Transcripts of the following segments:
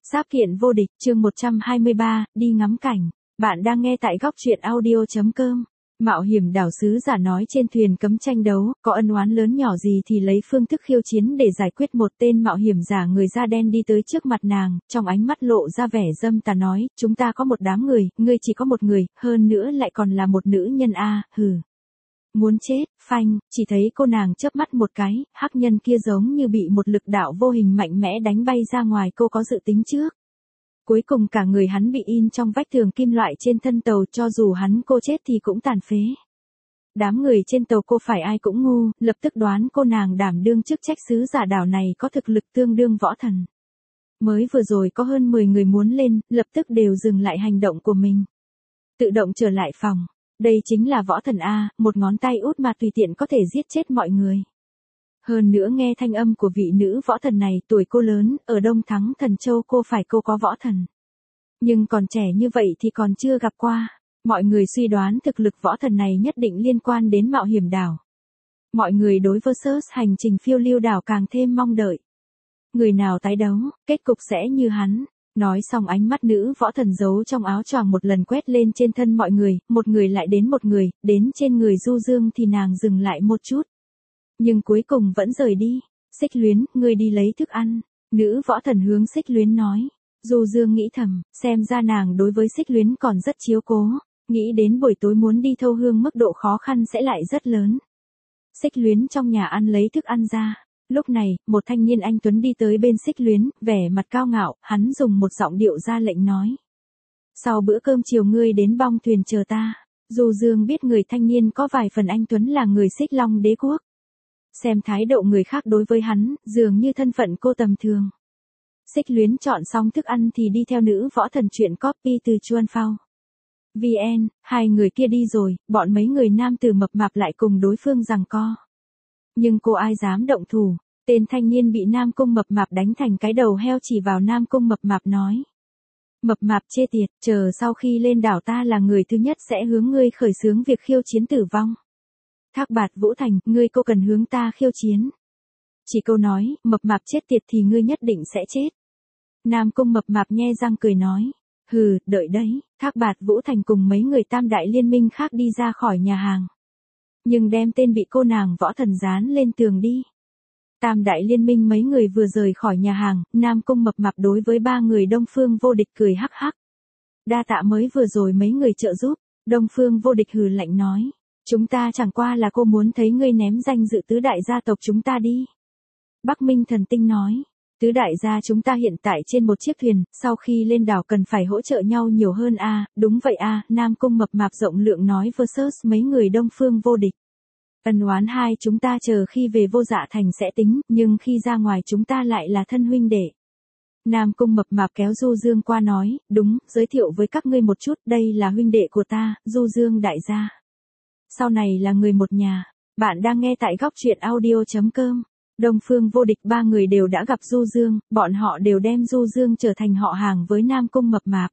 Sáp kiện vô địch, chương 123, đi ngắm cảnh. Bạn đang nghe tại góc truyện audio.com. Mạo hiểm đảo sứ giả nói trên thuyền cấm tranh đấu, có ân oán lớn nhỏ gì thì lấy phương thức khiêu chiến để giải quyết. Một tên mạo hiểm giả người da đen đi tới trước mặt nàng, trong ánh mắt lộ ra vẻ dâm tà nói, chúng ta có một đám người, ngươi chỉ có một người, hơn nữa lại còn là một nữ nhân a, hừ. Muốn chết, phanh, chỉ thấy cô nàng chớp mắt một cái, hắc nhân kia giống như bị một lực đạo vô hình mạnh mẽ đánh bay ra ngoài. Cô có dự tính trước. Cuối cùng cả người hắn bị in trong vách tường kim loại trên thân tàu, cho dù hắn cô chết thì cũng tàn phế. Đám người trên tàu cô phải ai cũng ngu, lập tức đoán cô nàng đảm đương chức trách sứ giả đảo này có thực lực tương đương võ thần. Mới vừa rồi có hơn 10 người muốn lên, lập tức đều dừng lại hành động của mình. Tự động trở lại phòng. Đây chính là võ thần A, một ngón tay út mà tùy tiện có thể giết chết mọi người. Hơn nữa nghe thanh âm của vị nữ võ thần này, tuổi cô lớn, ở Đông Thắng Thần Châu cô có võ thần. Nhưng còn trẻ như vậy thì còn chưa gặp qua. Mọi người suy đoán thực lực võ thần này nhất định liên quan đến mạo hiểm đảo. Mọi người đối versus hành trình phiêu lưu đảo càng thêm mong đợi. Người nào tái đấu, kết cục sẽ như hắn. Nói xong ánh mắt nữ võ thần giấu trong áo choàng một lần quét lên trên thân mọi người, một người lại đến một người, đến trên người Du Dương thì nàng dừng lại một chút. Nhưng cuối cùng vẫn rời đi. Xích Luyến, ngươi đi lấy thức ăn. Nữ võ thần hướng Xích Luyến nói. Du Dương nghĩ thầm, xem ra nàng đối với Xích Luyến còn rất chiếu cố. Nghĩ đến buổi tối muốn đi thâu hương mức độ khó khăn sẽ lại rất lớn. Xích Luyến trong nhà ăn lấy thức ăn ra. Lúc này, một thanh niên anh tuấn đi tới bên Xích Luyến, vẻ mặt cao ngạo, hắn dùng một giọng điệu ra lệnh nói. Sau bữa cơm chiều ngươi đến bong thuyền chờ ta. Du Dương biết người thanh niên có vài phần anh tuấn là người Xích Long đế quốc. Xem thái độ người khác đối với hắn, dường như thân phận cô tầm thường. Xích Luyến chọn xong thức ăn thì đi theo nữ võ thần chuyện copy từ Chuan Phao. VN, hai người kia đi rồi, bọn mấy người nam tử mập mạp lại cùng đối phương giằng co. Nhưng cô ai dám động thủ, tên thanh niên bị Nam Cung mập mạp đánh thành cái đầu heo chỉ vào Nam Cung mập mạp nói. Mập mạp chê tiệt, chờ sau khi lên đảo ta là người thứ nhất sẽ hướng ngươi khởi xướng việc khiêu chiến tử vong. Thác Bạt Vũ Thành, ngươi cô cần hướng ta khiêu chiến. Chỉ câu nói, mập mạp chết tiệt thì ngươi nhất định sẽ chết. Nam Cung mập mạp nhe răng cười nói. Hừ, đợi đấy, Thác Bạt Vũ Thành cùng mấy người tam đại liên minh khác đi ra khỏi nhà hàng. Nhưng đem tên bị cô nàng võ thần dán lên tường đi. Tam đại liên minh mấy người vừa rời khỏi nhà hàng, Nam Cung mập mạp đối với ba người Đông Phương Vô Địch cười hắc hắc. Đa tạ mới vừa rồi mấy người trợ giúp, Đông Phương Vô Địch hừ lạnh nói. Chúng ta chẳng qua là cô muốn thấy ngươi ném danh dự tứ đại gia tộc chúng ta đi. Bắc Minh Thần Tinh nói. Tứ đại gia chúng ta hiện tại trên một chiếc thuyền, sau khi lên đảo cần phải hỗ trợ nhau nhiều hơn a. Đúng vậy a. Nam Cung mập mạp rộng lượng nói versus mấy người Đông Phương Vô Địch. Ân oán hai chúng ta chờ khi về Vô Dạ Thành sẽ tính, nhưng khi ra ngoài chúng ta lại là thân huynh đệ. Nam Cung mập mạp kéo Du Dương qua nói, đúng, giới thiệu với các ngươi một chút, đây là huynh đệ của ta, Du Dương đại gia. Sau này là người một nhà. Bạn đang nghe tại góc truyện audio.com. Đông Phương Vô Địch ba người đều đã gặp Du Dương, bọn họ đều đem Du Dương trở thành họ hàng với Nam Cung mập mạp.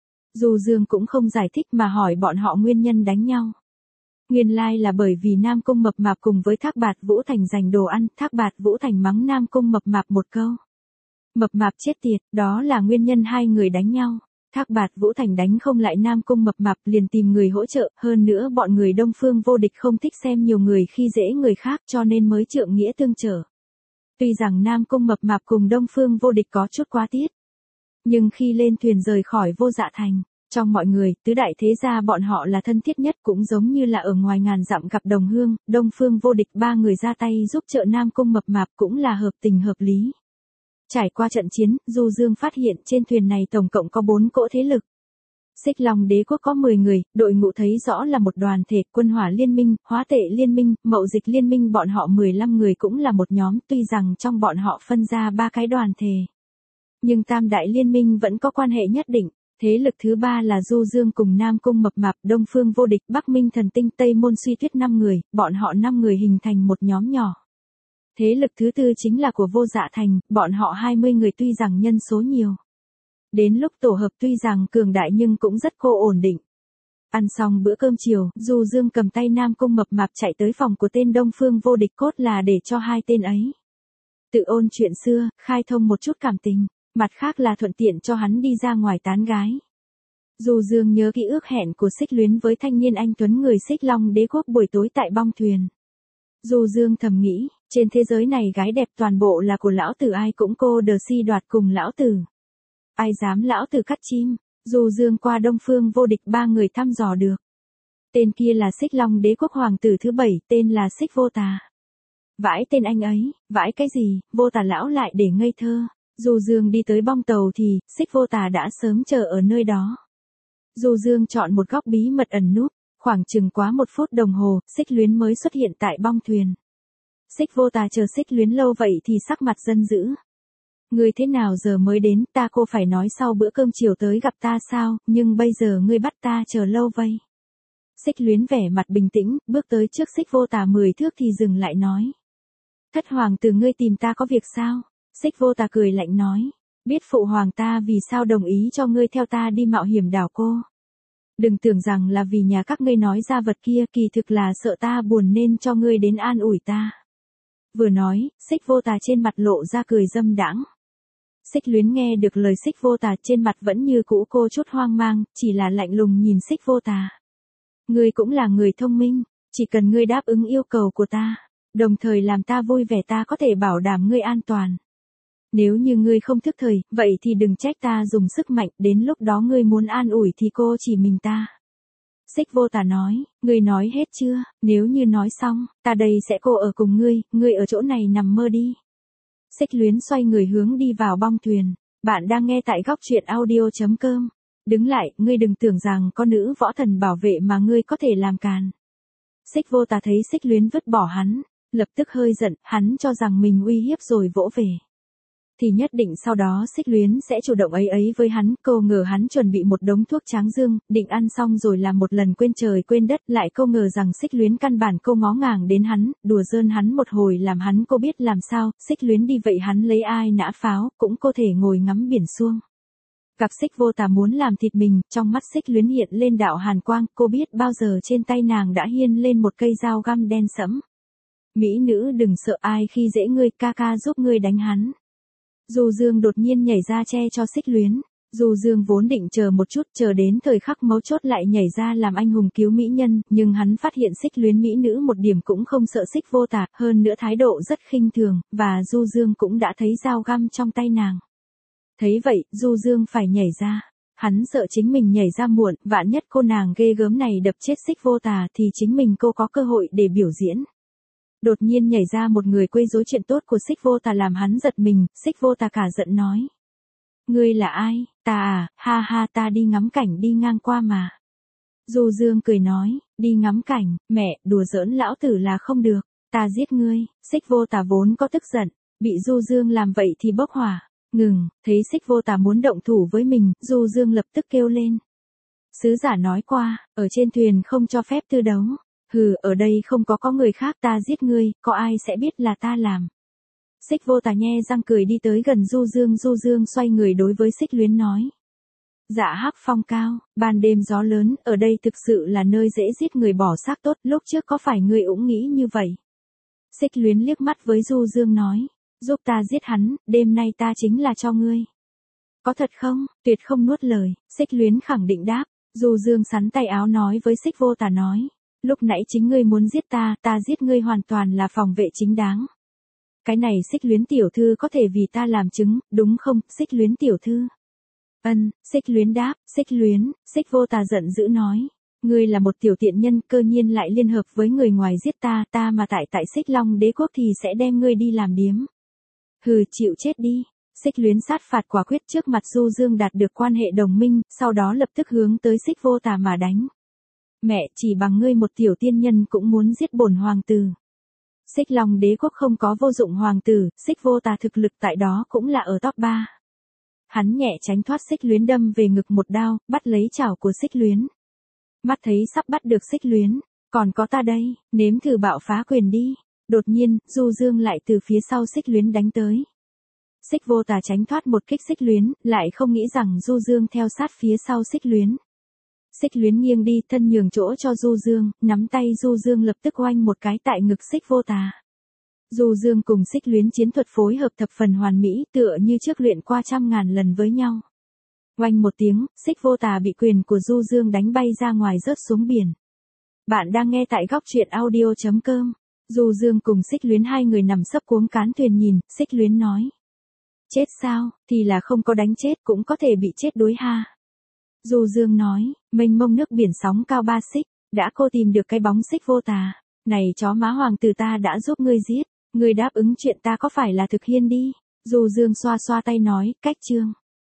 Du Dương cũng không giải thích mà hỏi bọn họ nguyên nhân đánh nhau. Nguyên lai là bởi vì Nam Cung mập mạp cùng với Thác Bạt Vũ Thành giành đồ ăn, Thác Bạt Vũ Thành mắng Nam Cung mập mạp một câu. Mập mạp chết tiệt, đó là nguyên nhân hai người đánh nhau. Thác Bạt Vũ Thành đánh không lại Nam Cung mập mạp liền tìm người hỗ trợ, hơn nữa bọn người Đông Phương Vô Địch không thích xem nhiều người khi dễ người khác cho nên mới trượng nghĩa tương trợ. Tuy rằng Nam Cung mập mạp cùng Đông Phương Vô Địch có chút quá tiết. Nhưng khi lên thuyền rời khỏi Vô Dạ Thành, trong mọi người, tứ đại thế gia bọn họ là thân thiết nhất cũng giống như là ở ngoài ngàn dặm gặp đồng hương, Đông Phương Vô Địch ba người ra tay giúp trợ Nam Cung mập mạp cũng là hợp tình hợp lý. Trải qua trận chiến, Du Dương phát hiện trên thuyền này tổng cộng có 4 cỗ thế lực. Xích Long đế quốc có 10 người, đội ngũ thấy rõ là một đoàn thể, Quân Hỏa Liên minh, Hóa Tệ Liên minh, Mậu Dịch Liên minh bọn họ 15 người cũng là một nhóm, tuy rằng trong bọn họ phân ra 3 cái đoàn thể. Nhưng Tam Đại Liên minh vẫn có quan hệ nhất định. Thế lực thứ 3 là Du Dương cùng Nam Cung mập mạp, Đông Phương Vô Địch, Bắc Minh Thần Tinh, Tây Môn Suy Tuyết 5 người, bọn họ 5 người hình thành một nhóm nhỏ. Thế lực thứ 4 chính là của Vô Dạ Thành, bọn họ 20 người tuy rằng nhân số nhiều. Đến lúc tổ hợp tuy rằng cường đại nhưng cũng rất cô ổn định. Ăn xong bữa cơm chiều, Du Dương cầm tay Nam Cung mập mạp chạy tới phòng của tên Đông Phương Vô Địch cốt là để cho hai tên ấy tự ôn chuyện xưa, khai thông một chút cảm tình. Mặt khác là thuận tiện cho hắn đi ra ngoài tán gái. Du Dương nhớ kỹ ước hẹn của Xích Luyến với thanh niên anh tuấn người Xích Long Đế quốc buổi tối tại bong thuyền. Du Dương thầm nghĩ, trên thế giới này gái đẹp toàn bộ là của lão tử, ai cũng cô đờ si đoạt cùng lão tử. Ai dám lão tử cắt chim. Du Dương qua Đông Phương Vô Địch 3 người thăm dò được. Tên kia là Xích Long Đế quốc hoàng tử thứ 7, tên là Xích Vô Tà. Vãi tên anh ấy, vãi cái gì, Vô Tà lão lại để ngây thơ. Du Dương đi tới bong tàu thì, Xích Vô Tà đã sớm chờ ở nơi đó. Du Dương chọn một góc bí mật ẩn núp, khoảng chừng quá 1 phút đồng hồ, Xích Luyến mới xuất hiện tại bong thuyền. Xích Vô Tà chờ Xích Luyến lâu vậy thì sắc mặt giận dữ. Ngươi thế nào giờ mới đến, ta cô phải nói sau bữa cơm chiều tới gặp ta sao, nhưng bây giờ ngươi bắt ta chờ lâu vậy. Xích Luyến vẻ mặt bình tĩnh, bước tới trước Xích Vô Tà 10 thước thì dừng lại nói. Thất hoàng tử ngươi tìm ta có việc sao? Xích Vô Tà cười lạnh nói. Biết phụ hoàng ta vì sao đồng ý cho ngươi theo ta đi mạo hiểm đảo cô. Đừng tưởng rằng là vì nhà các ngươi nói ra vật kia, kỳ thực là sợ ta buồn nên cho ngươi đến an ủi ta. Vừa nói, Xích Vô Tà trên mặt lộ ra cười dâm đãng. Xích Luyến nghe được lời Xích Vô Tà trên mặt vẫn như cũ cô chút hoang mang, chỉ là lạnh lùng nhìn Xích Vô Tà. Ngươi cũng là người thông minh, chỉ cần ngươi đáp ứng yêu cầu của ta, đồng thời làm ta vui vẻ ta có thể bảo đảm ngươi an toàn. Nếu như ngươi không thức thời, vậy thì đừng trách ta dùng sức mạnh, đến lúc đó ngươi muốn an ủi thì cô chỉ mình ta. Xích Vô Tà nói, ngươi nói hết chưa, nếu như nói xong, ta đây sẽ cô ở cùng ngươi ở chỗ này nằm mơ đi. Xích Luyến xoay người hướng đi vào bong thuyền, bạn đang nghe tại góc truyện audio.com. Đứng lại, ngươi đừng tưởng rằng có nữ võ thần bảo vệ mà ngươi có thể làm càn. Xích Vô Tà thấy Xích Luyến vứt bỏ hắn, lập tức hơi giận, hắn cho rằng mình uy hiếp rồi vỗ về. Thì nhất định sau đó Xích Luyến sẽ chủ động ấy với hắn, cô ngờ hắn chuẩn bị một đống thuốc tráng dương, định ăn xong rồi làm một lần quên trời quên đất, lại cô ngờ rằng Xích Luyến căn bản cô ngó ngàng đến hắn, đùa giỡn hắn một hồi làm hắn cô biết làm sao, Xích Luyến đi vậy hắn lấy ai nã pháo, cũng có thể ngồi ngắm biển suông. Gặp Xích Vô Tà muốn làm thịt mình, trong mắt Xích Luyến hiện lên đạo hàn quang, cô biết bao giờ trên tay nàng đã hiên lên một cây dao găm đen sẫm. Mỹ nữ đừng sợ, ai khi dễ ngươi, ca ca giúp ngươi đánh hắn. Du Dương đột nhiên nhảy ra che cho Xích Luyến. Du Dương vốn định chờ một chút, chờ đến thời khắc mấu chốt lại nhảy ra làm anh hùng cứu mỹ nhân, nhưng hắn phát hiện Xích Luyến mỹ nữ một điểm cũng không sợ Xích Vô Tà, hơn nữa thái độ rất khinh thường, và Du Dương cũng đã thấy dao găm trong tay nàng. Thấy vậy, Du Dương phải nhảy ra. Hắn sợ chính mình nhảy ra muộn, vạn nhất cô nàng ghê gớm này đập chết Xích Vô Tà thì chính mình cô có cơ hội để biểu diễn. Đột nhiên nhảy ra một người quấy rối chuyện tốt của Xích Vô Tà làm hắn giật mình, Xích Vô Tà cả giận nói. Ngươi là ai, ta à, ha ha ta đi ngắm cảnh đi ngang qua mà. Du Dương cười nói, đi ngắm cảnh, mẹ, đùa giỡn lão tử là không được, ta giết ngươi, Xích Vô Tà vốn có tức giận, bị Du Dương làm vậy thì bốc hỏa, ngừng, thấy Xích Vô Tà muốn động thủ với mình, Du Dương lập tức kêu lên. Sứ giả nói qua, ở trên thuyền không cho phép tư đấu. Hừ, ở đây không có người khác, ta giết ngươi, có ai sẽ biết là ta làm. Xích Vô Tà nhe răng cười đi tới gần Du Dương xoay người đối với Xích Luyến nói. Dạ hắc phong cao, ban đêm gió lớn, ở đây thực sự là nơi dễ giết người bỏ xác tốt, lúc trước có phải ngươi cũng nghĩ như vậy. Xích Luyến liếc mắt với Du Dương nói, giúp ta giết hắn, đêm nay ta chính là cho ngươi. Có thật không? Tuyệt không nuốt lời, Xích Luyến khẳng định đáp. Du Dương sắn tay áo nói với Xích Vô Tà nói. Lúc nãy chính ngươi muốn giết ta giết ngươi hoàn toàn là phòng vệ chính đáng. Cái này Xích Luyến tiểu thư có thể vì ta làm chứng, đúng không, Xích Luyến tiểu thư? Ân, Xích Luyến đáp, Xích Luyến, Xích Vô Tà giận dữ nói. Ngươi là một tiểu tiện nhân, cơ nhiên lại liên hợp với người ngoài giết ta mà tại Xích Long Đế quốc thì sẽ đem ngươi đi làm điếm. Hừ, chịu chết đi. Xích Luyến sát phạt quả quyết trước mặt Du Dương đạt được quan hệ đồng minh, sau đó lập tức hướng tới Xích Vô Tà mà đánh. Mẹ, chỉ bằng ngươi một tiểu tiên nhân cũng muốn giết bổn hoàng tử. Xích Long Đế quốc không có vô dụng hoàng tử, Xích Vô Tà thực lực tại đó cũng là ở top 3. Hắn nhẹ tránh thoát Xích Luyến đâm về ngực một đao, bắt lấy chảo của Xích Luyến. Mắt thấy sắp bắt được Xích Luyến, còn có ta đây, nếm thử bạo phá quyền đi. Đột nhiên, Du Dương lại từ phía sau Xích Luyến đánh tới. Xích Vô Tà tránh thoát một kích Xích Luyến, lại không nghĩ rằng Du Dương theo sát phía sau Xích Luyến. Xích Luyến nghiêng đi, thân nhường chỗ cho Du Dương, nắm tay Du Dương lập tức oanh một cái tại ngực Xích Vô Tà. Du Dương cùng Xích Luyến chiến thuật phối hợp thập phần hoàn mỹ, tựa như trước luyện qua trăm ngàn lần với nhau. Oanh một tiếng, Xích Vô Tà bị quyền của Du Dương đánh bay ra ngoài rớt xuống biển. Bạn đang nghe tại góc truyện audio.com. Du Dương cùng Xích Luyến hai người nằm sấp cuống cán thuyền nhìn, Xích Luyến nói. Chết sao, thì là không có đánh chết cũng có thể bị chết đuối ha. Du Dương nói, mênh mông nước biển sóng cao 3 xích, đã cô tìm được cái bóng Xích Vô Tà. Này chó má hoàng tử, ta đã giúp ngươi giết, ngươi đáp ứng chuyện ta có phải là thực hiện đi. Du Dương xoa xoa tay nói, cách chương.